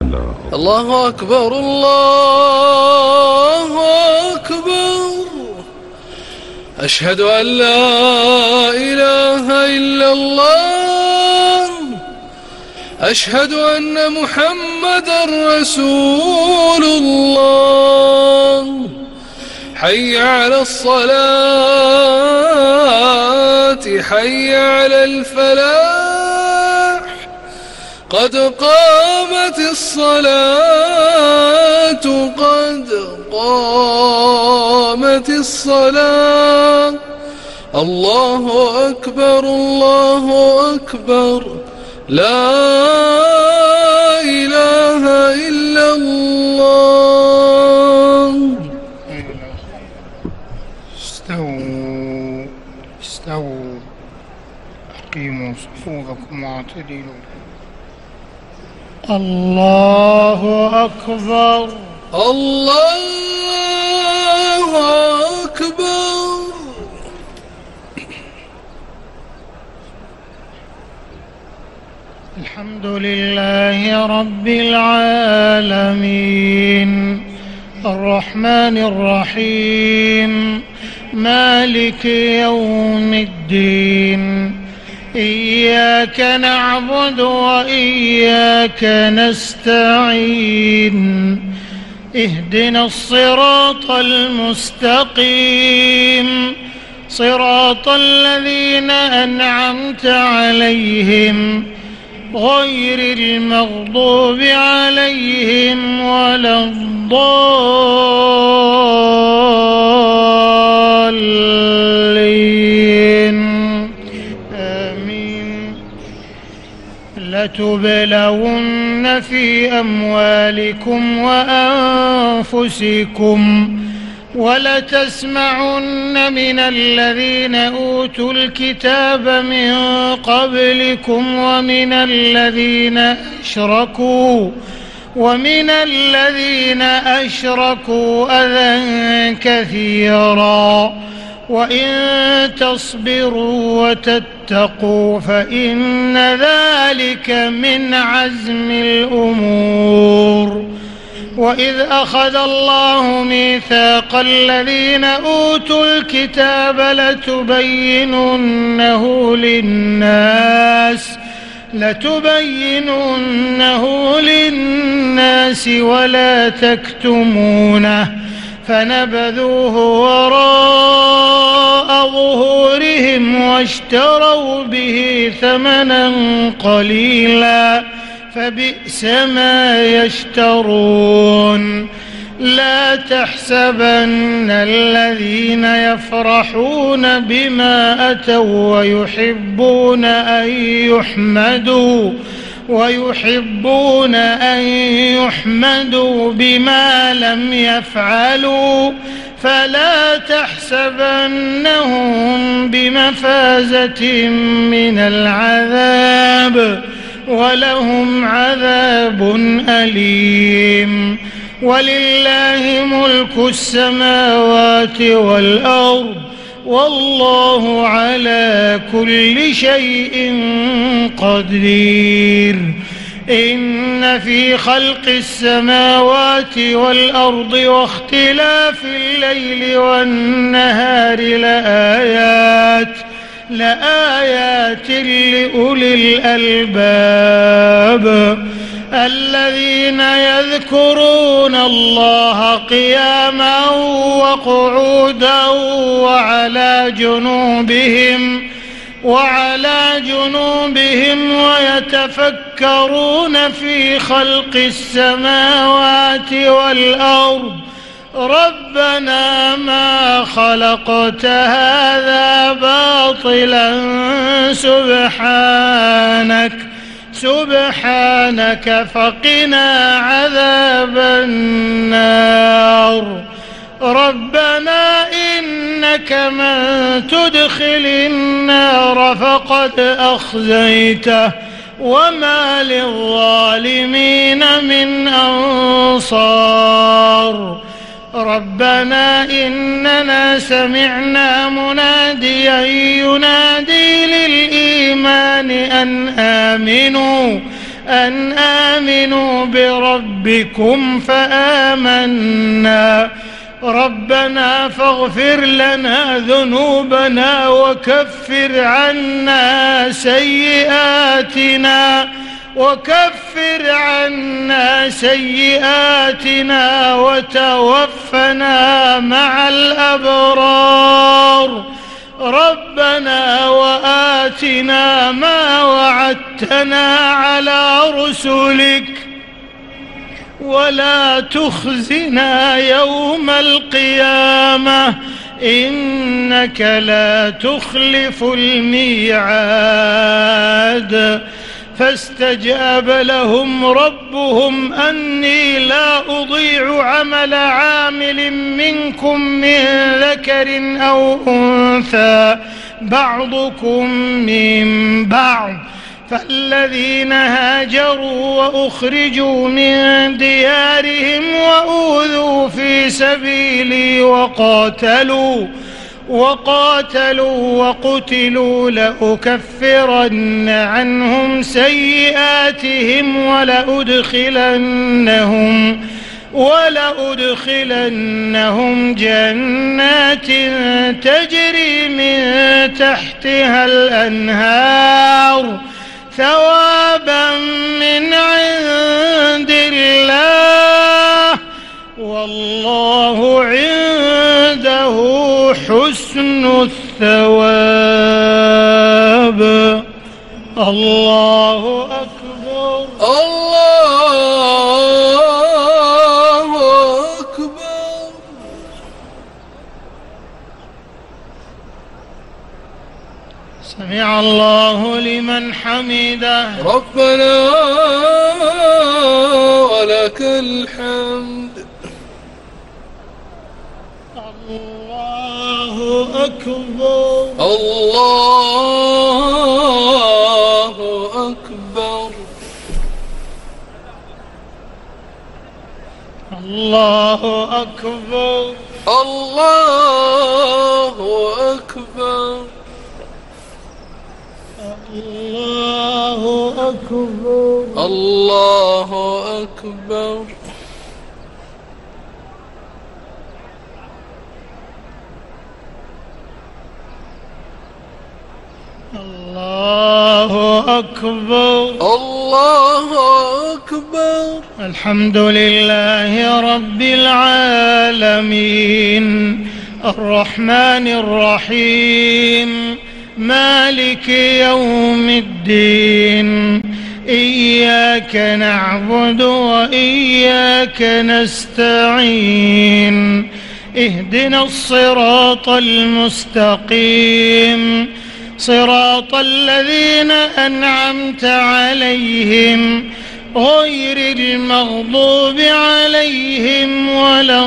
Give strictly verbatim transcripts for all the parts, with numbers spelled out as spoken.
الله. الله أكبر الله أكبر. أشهد أن لا إله إلا الله. أشهد أن محمدا رسول الله. حي على الصلاة حي على الفلاح. قد قامت الصلاة قد قامت الصلاة. الله أكبر الله أكبر. لا إله إلا الله. استووا استووا أقيموا صفوفكم واعتدلوا. الله أكبر الله أكبر. الحمد لله رب العالمين الرحمن الرحيم مالك يوم الدين. إياك نعبد وإياك نستعين. اهدنا الصراط المستقيم صراط الذين أنعمت عليهم غير المغضوب عليهم ولا الضالين. آمين. لتبلون في أموالكم وأنفسكم ولتسمعن من الذين أوتوا الكتاب من قبلكم ومن الذين أشركوا ومن الذين أشركوا أذى كثيرا وإن تصبروا وتتقوا فإن ذلك من عزم الأمور. وإذ أخذ الله ميثاق الذين أوتوا الكتاب لتبيننه للناس لتبيننه للناس ولا تكتمونه فنبذوه وراء ظهورهم واشتروا به ثمنا قليلا فبئس ما يشترون. لا تحسبن الذين يفرحون بما أتوا ويحبون أن يحمدوا ويحبون أن يحمدوا بما لم يفعلوا فلا تحسبنهم بمفازة من العذاب ولهم عذاب أليم. ولله ملك السماوات والأرض والله على كل شيء قدير. إن في خلق السماوات والأرض واختلاف الليل والنهار لآيات لآيات لأولي الألباب الذين يذكرون الله قياما وقعودا وعلى جنوبهم وعلى جنوبهم ويتفكرون في خلق السماوات والأرض ربنا ما خلقت هذا باطلا سبحانك سبحانك فقنا عذاب النار. ربنا إنك من تدخل النار فقد أخزيته وما للظالمين من أنصار. ربنا إننا سمعنا مناديا ينادي للإيمان أن آمنوا أن آمنوا بربكم فآمنا ربنا فاغفر لنا ذنوبنا وكفر عنا سيئاتنا وكفر عنا سيئاتنا وتوفنا مع الأبرار ربنا وآتنا ما وعدتنا على رسلك ولا تخزنا يوم القيامة إنك لا تخلف الميعاد فاستجاب لهم ربهم أني لا أضيع عمل عامل منكم من ذكر أو أنثى بعضكم من بعض فالذين هاجروا وأخرجوا من ديارهم وأوذوا في سبيلي وقاتلوا وقاتلوا وقتلوا لأكفرن عنهم سيئاتهم ولأدخلنهم ولأدخلنهم جنات تجري من تحتها الأنهار ثوابا من عند الله والله عنده حسن الثواب. الله أكبر الله أكبر. سمع الله لمن حمده ربنا ولك الحمد. الله أكبر الله أكبر. الله أكبر الله أكبر. الله أكبر الله أكبر. الله أكبر الله أكبر. الحمد لله رب العالمين الرحمن الرحيم مالك يوم الدين إياك نعبد وإياك نستعين اهدنا الصراط المستقيم صراط الذين أنعمت عليهم غير المغضوب عليهم ولا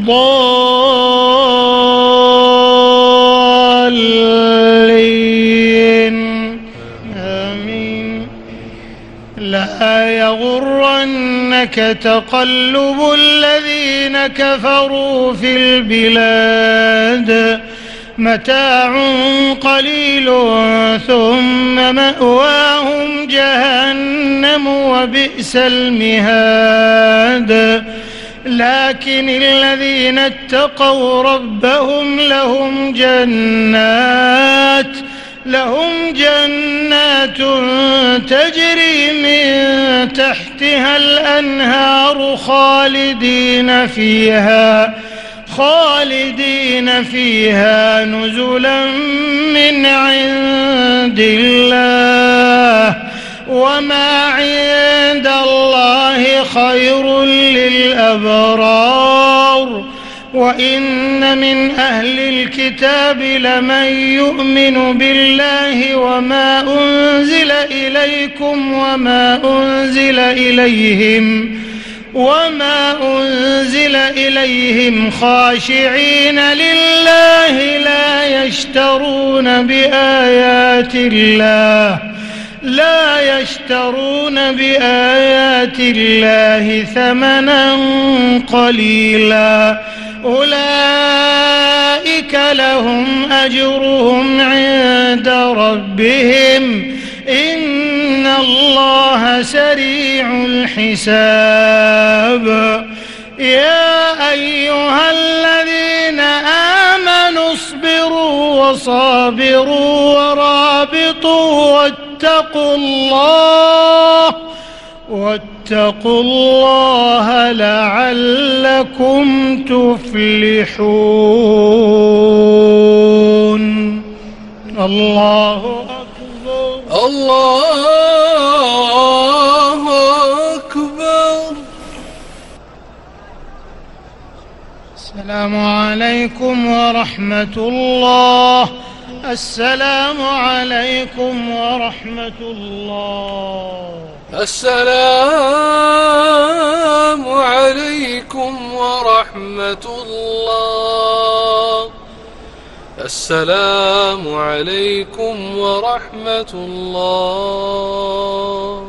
الضالين آمين. لا يغرنك تقلب الذين كفروا في البلاد متاع قليل ثم مأواهم جهنم وبئس المهاد. لكن الذين اتقوا ربهم لهم جنات لهم جنات تجري من تحتها الأنهار خالدين فيها خالدين فيها نزلا من عند الله وما عند الله خير للأبرار. وإن من أهل الكتاب لمن يؤمن بالله وما أنزل إليكم وما أنزل إليهم وما أنزل إليهم خاشعين لله لا يشترون بآيات الله لا يشترون بآيات الله ثمنا قليلا أولئك لهم أجرهم عند ربهم إن الله سريع الحساب. يا أيها الذين آمنوا اصبروا وصابروا ورابطوا واتقوا الله واتقوا الله لعلكم تفلحون. الله أكبر. الله أكبر. السلام عليكم ورحمة الله. السلام عليكم ورحمة الله. السلام عليكم ورحمة الله. السلام عليكم ورحمة الله.